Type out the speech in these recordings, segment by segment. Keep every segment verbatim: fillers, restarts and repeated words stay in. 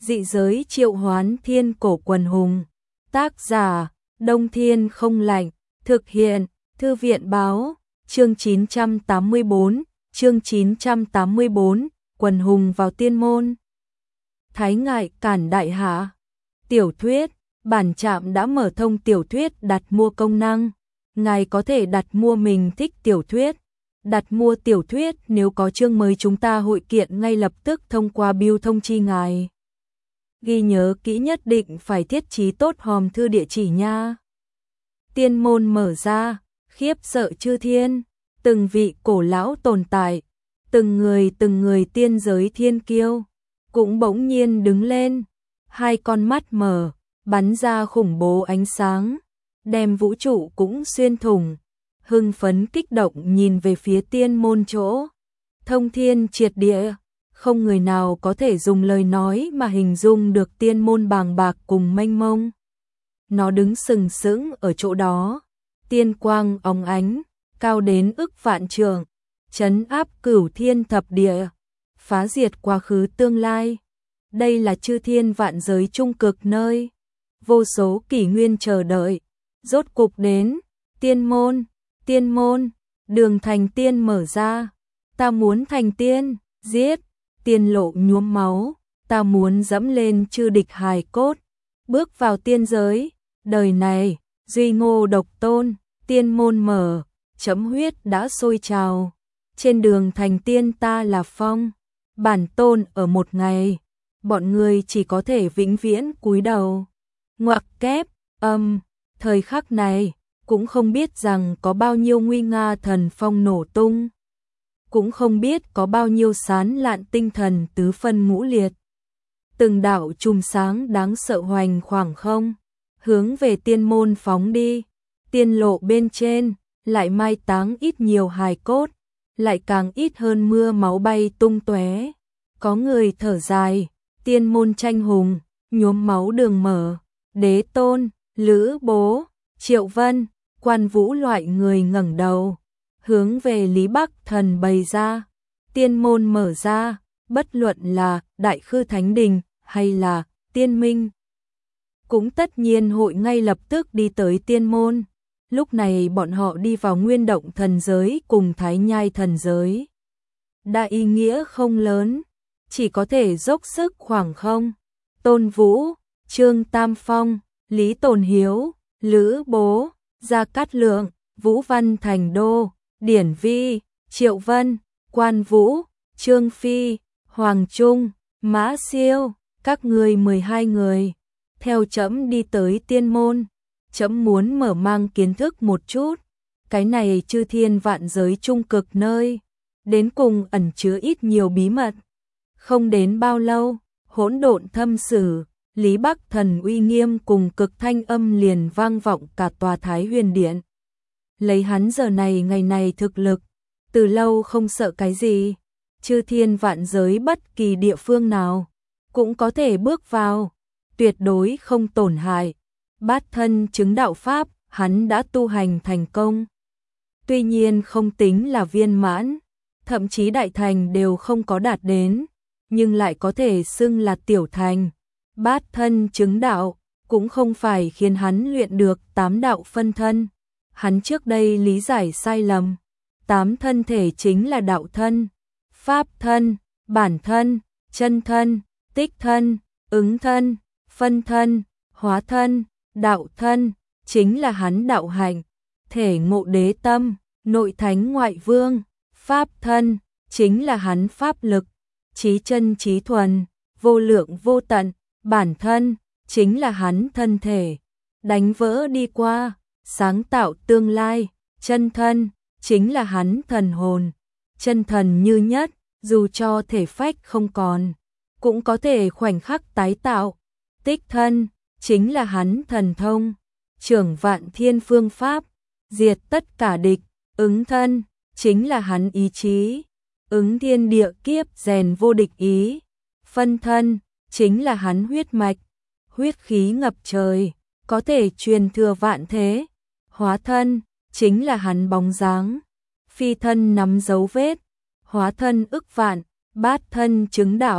Dị giới triệu hoán thiên cổ quần hùng. Tác giả, Đông Thiên Không Lạnh. Thực hiện, Thư viện Báo. Chương chín trăm tám mươi tư, chương chín trăm tám mươi tư, quần hùng vào tiên môn. Thái ngại cản đại hạ. Tiểu thuyết, bản trạm đã mở thông tiểu thuyết đặt mua công năng. Ngài có thể đặt mua mình thích tiểu thuyết. Đặt mua tiểu thuyết nếu có chương mới chúng ta hội kiện ngay lập tức thông qua bưu thông chi ngài. Ghi nhớ kỹ nhất định phải thiết trí tốt hòm thư địa chỉ nha. Tiên môn mở ra, khiếp sợ chư thiên, từng vị cổ lão tồn tại, từng người từng người tiên giới thiên kiêu, cũng bỗng nhiên đứng lên, hai con mắt mở, bắn ra khủng bố ánh sáng, đem vũ trụ cũng xuyên thủng, hưng phấn kích động nhìn về phía tiên môn chỗ, thông thiên triệt địa, không người nào có thể dùng lời nói mà hình dung được tiên môn bàng bạc cùng mênh mông. Nó đứng sừng sững ở chỗ đó, tiên quang óng ánh, cao đến ức vạn trượng, trấn áp cửu thiên thập địa, phá diệt quá khứ tương lai. Đây là chư thiên vạn giới trung cực nơi, vô số kỷ nguyên chờ đợi, rốt cục đến, tiên môn, tiên môn, đường thành tiên mở ra, ta muốn thành tiên, giết, tiên lộ nhuốm máu, ta muốn dẫm lên chư địch hài cốt, bước vào tiên giới, đời này, duy ngô độc tôn, tiên môn mở, chấm huyết đã sôi trào, trên đường thành tiên ta là phong, bản tôn ở một ngày, bọn người chỉ có thể vĩnh viễn cúi đầu, ngoặc kép, âm, thời khắc này, cũng không biết rằng có bao nhiêu nguy nga thần phong nổ tung, cũng không biết có bao nhiêu sán lạn tinh thần tứ phân ngũ liệt. Từng đạo chùm sáng đáng sợ hoành khoảng không, hướng về tiên môn phóng đi, tiên lộ bên trên, lại mai táng ít nhiều hài cốt, lại càng ít hơn mưa máu bay tung tóe. Có người thở dài, tiên môn tranh hùng, nhuốm máu đường mở, Đế Tôn, Lữ Bố, Triệu Vân, Quan Vũ loại người ngẩng đầu, hướng về Lý Bắc Thần bày ra, tiên môn mở ra, bất luận là Đại Khư Thánh Đình hay là Tiên Minh, cũng tất nhiên hội ngay lập tức đi tới tiên môn. Lúc này bọn họ đi vào Nguyên Động thần giới cùng Thái Nhai thần giới. Đã ý nghĩa không lớn, chỉ có thể dốc sức khoảng không. Tôn Vũ, Trương Tam Phong, Lý Tồn Hiếu, Lữ Bố, Gia Cát Lượng, Vũ Văn Thành Đô, Điển Vi, Triệu Vân, Quan Vũ, Trương Phi, Hoàng Trung, Mã Siêu, các người mười hai người, theo trẫm đi tới tiên môn, trẫm muốn mở mang kiến thức một chút, cái này chư thiên vạn giới trung cực nơi, đến cùng ẩn chứa ít nhiều bí mật. Không đến bao lâu, hỗn độn thâm sử, Lý Bắc Thần uy nghiêm cùng cực thanh âm liền vang vọng cả tòa Thái Huyền Điện. Lấy hắn giờ này ngày này thực lực, từ lâu không sợ cái gì, chư thiên vạn giới bất kỳ địa phương nào, cũng có thể bước vào, tuyệt đối không tổn hại. Bát thân chứng đạo pháp, hắn đã tu hành thành công. Tuy nhiên không tính là viên mãn, thậm chí đại thành đều không có đạt đến, nhưng lại có thể xưng là tiểu thành. Bát thân chứng đạo, cũng không phải khiến hắn luyện được tám đạo phân thân. Hắn trước đây lý giải sai lầm. Tám thân thể chính là đạo thân, pháp thân, bản thân, chân thân, tích thân, ứng thân, phân thân, hóa thân, đạo thân, chính là hắn đạo hạnh, thể ngộ đế tâm, nội thánh ngoại vương, pháp thân, chính là hắn pháp lực, trí chân trí thuần, vô lượng vô tận, bản thân, chính là hắn thân thể, đánh vỡ đi qua, sáng tạo tương lai, chân thân, chính là hắn thần hồn, chân thần như nhất, dù cho thể phách không còn, cũng có thể khoảnh khắc tái tạo, tích thân, chính là hắn thần thông, trưởng vạn thiên phương pháp, diệt tất cả địch, ứng thân, chính là hắn ý chí, ứng thiên địa kiếp rèn vô địch ý, phân thân, chính là hắn huyết mạch, huyết khí ngập trời, có thể truyền thừa vạn thế, hóa thân, chính là hắn bóng dáng, phi thân nắm dấu vết, hóa thân ức vạn, bát thân chứng đạo,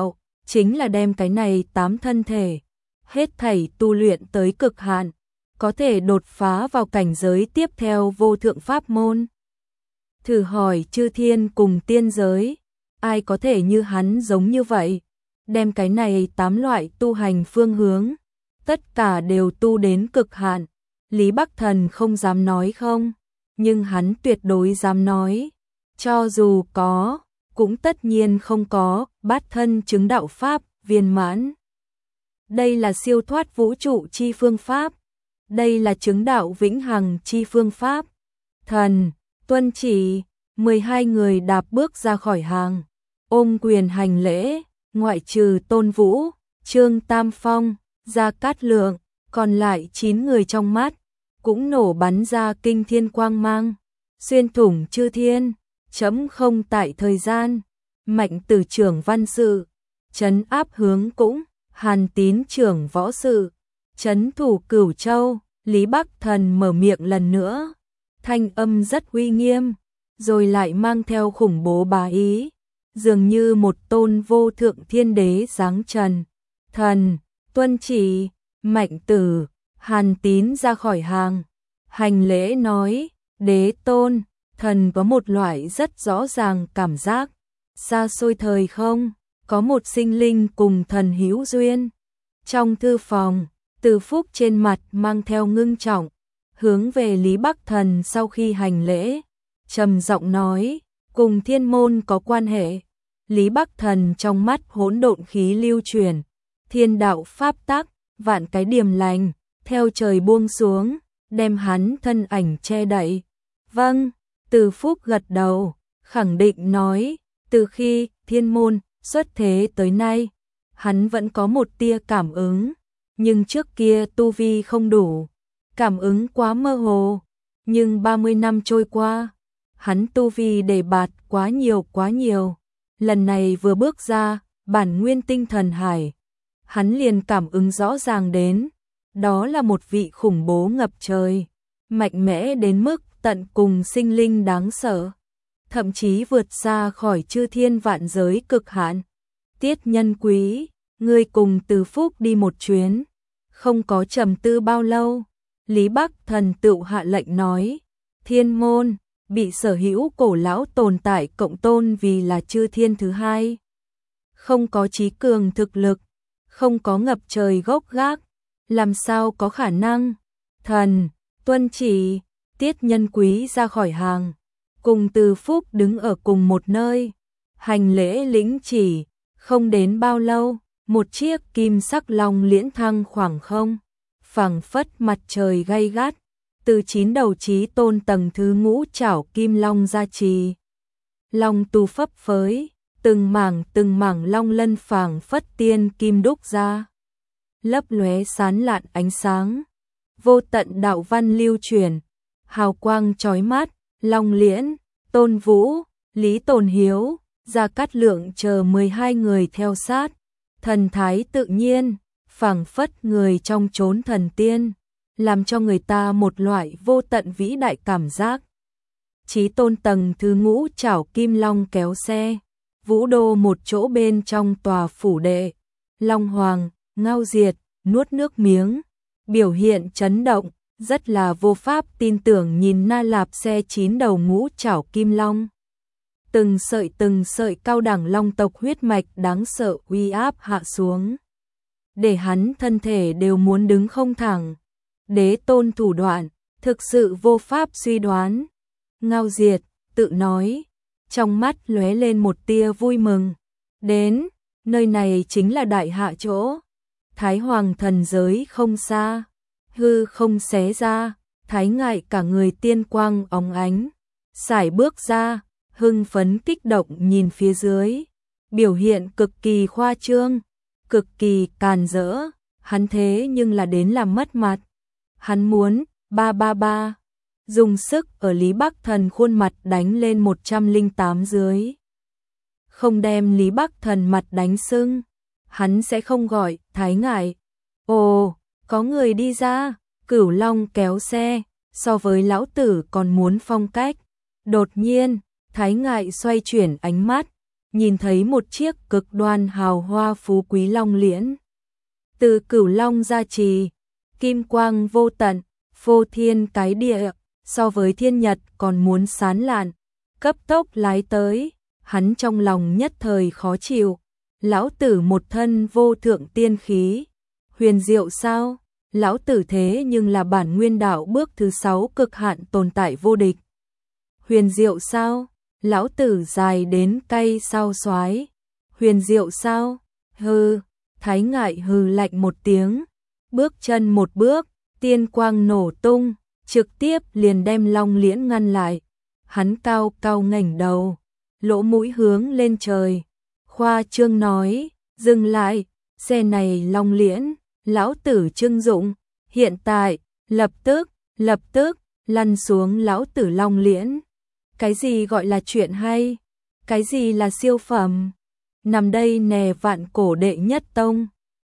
chính là đem cái này tám thân thể, hết thảy tu luyện tới cực hạn, có thể đột phá vào cảnh giới tiếp theo vô thượng pháp môn. Thử hỏi chư thiên cùng tiên giới, ai có thể như hắn giống như vậy, đem cái này tám loại tu hành phương hướng, tất cả đều tu đến cực hạn. Lý Bắc Thần không dám nói không, nhưng hắn tuyệt đối dám nói, cho dù có, cũng tất nhiên không có bát thân chứng đạo pháp viên mãn. Đây là siêu thoát vũ trụ chi phương pháp, đây là chứng đạo vĩnh hằng chi phương pháp. Thần, tuân chỉ, mười hai người đạp bước ra khỏi hàng, ôm quyền hành lễ, ngoại trừ Tôn Vũ, Trương Tam Phong, Gia Cát Lượng, còn lại chín người trong mắt, cũng nổ bắn ra kinh thiên quang mang, xuyên thủng chư thiên, chấm không tại thời gian, Mạnh Tử trưởng văn sự, trấn áp hướng cũng, Hàn Tín trưởng võ sự, trấn thủ Cửu Châu. Lý Bắc Thần mở miệng lần nữa, thanh âm rất uy nghiêm, rồi lại mang theo khủng bố bá ý, dường như một tôn vô thượng thiên đế giáng trần. Thần, tuân chỉ, Mạnh Tử, Hàn Tín ra khỏi hàng, hành lễ nói, đế tôn, thần có một loại rất rõ ràng cảm giác, xa xôi thời không, có một sinh linh cùng thần hữu duyên. Trong thư phòng, Từ Phúc trên mặt mang theo ngưng trọng, hướng về Lý Bắc Thần sau khi hành lễ, trầm giọng nói, cùng thiên môn có quan hệ. Lý Bắc Thần trong mắt hỗn độn khí lưu chuyển, thiên đạo pháp tắc, vạn cái điềm lành, theo trời buông xuống, đem hắn thân ảnh che đậy. Vâng, Từ Phúc gật đầu, khẳng định nói, từ khi thiên môn xuất thế tới nay, hắn vẫn có một tia cảm ứng, nhưng trước kia tu vi không đủ, cảm ứng quá mơ hồ, nhưng ba mươi năm trôi qua, hắn tu vi đề bạt quá nhiều quá nhiều, lần này vừa bước ra, bản nguyên tinh thần hải, hắn liền cảm ứng rõ ràng đến, đó là một vị khủng bố ngập trời, mạnh mẽ đến mức tận cùng sinh linh đáng sợ, thậm chí vượt xa khỏi chư thiên vạn giới cực hạn. Tiết Nhân Quý, ngươi cùng Từ Phúc đi một chuyến, không có trầm tư bao lâu, Lý Bắc Thần tự hạ lệnh nói, thiên môn, bị sở hữu cổ lão tồn tại cộng tôn vì là chư thiên thứ hai. Không có trí cường thực lực, không có ngập trời gốc gác, làm sao có khả năng. Thần, tuân chỉ, Tiết Nhân Quý ra khỏi hàng, cùng Từ Phúc đứng ở cùng một nơi, hành lễ lĩnh chỉ, không đến bao lâu, một chiếc kim sắc long liễn thăng khoảng không, phẳng phất mặt trời gay gắt, từ chín đầu chí tôn tầng thứ ngũ chảo kim long gia trì. Long tu phấp phới, từng mảng từng mảng long lân phảng phất tiên kim đúc ra, lấp lóe sán lạn ánh sáng, vô tận đạo văn lưu truyền, hào quang chói mắt. Long Liễn, Tôn Vũ, Lý Tồn Hiếu, Gia Cát Lượng chờ mười hai người theo sát, thần thái tự nhiên, phảng phất người trong chốn thần tiên, làm cho người ta một loại vô tận vĩ đại cảm giác. Chí tôn tầng thứ ngũ chảo kim long kéo xe, Vũ Đô một chỗ bên trong tòa phủ đệ, Long Hoàng, Ngao Diệt, nuốt nước miếng, biểu hiện chấn động, rất là vô pháp tin tưởng nhìn Na Lạp xe chín đầu ngũ chảo kim long. Từng sợi từng sợi cao đẳng long tộc huyết mạch đáng sợ uy áp hạ xuống, để hắn thân thể đều muốn đứng không thẳng. Đế tôn thủ đoạn, thực sự vô pháp suy đoán. Ngao Diệt tự nói, trong mắt lóe lên một tia vui mừng. Đến, nơi này chính là đại hạ chỗ. Thái Hoàng thần giới không xa, hư không xé ra, Thái Ngại cả người tiên quang óng ánh, sải bước ra, hưng phấn kích động nhìn phía dưới, biểu hiện cực kỳ khoa trương, cực kỳ càn rỡ, hắn thế nhưng là đến làm mất mặt. Hắn muốn, ba ba ba, dùng sức ở Lý Bắc Thần khuôn mặt đánh lên một trăm lẻ tám dưới. Không đem Lý Bắc Thần mặt đánh sưng, hắn sẽ không gọi Thái Ngại. Ồ, có người đi ra, Cửu Long kéo xe, so với lão tử còn muốn phong cách. Đột nhiên, Thái Ngại xoay chuyển ánh mắt, nhìn thấy một chiếc cực đoan hào hoa phú quý long liễn. Từ Cửu Long gia trì, kim quang vô tận, phô thiên cái địa, so với thiên nhật còn muốn sáng lạn, cấp tốc lái tới, hắn trong lòng nhất thời khó chịu. Lão tử một thân vô thượng tiên khí, huyền diệu sao? Lão tử thế nhưng là bản nguyên đạo bước thứ sáu cực hạn tồn tại vô địch. Huyền diệu sao? Lão tử dài đến cay sao xoái. Huyền diệu sao? Hừ, Thái Ngại hừ lạnh một tiếng, bước chân một bước, tiên quang nổ tung, trực tiếp liền đem long liễn ngăn lại. Hắn cao cao ngẩng đầu, lỗ mũi hướng lên trời, khoa trương nói, dừng lại, xe này long liễn, lão tử trưng dụng, hiện tại, lập tức, lập tức, lăn xuống lão tử long liễn. Cái gì gọi là chuyện hay? Cái gì là siêu phẩm? Nằm đây nè vạn cổ đệ nhất tông,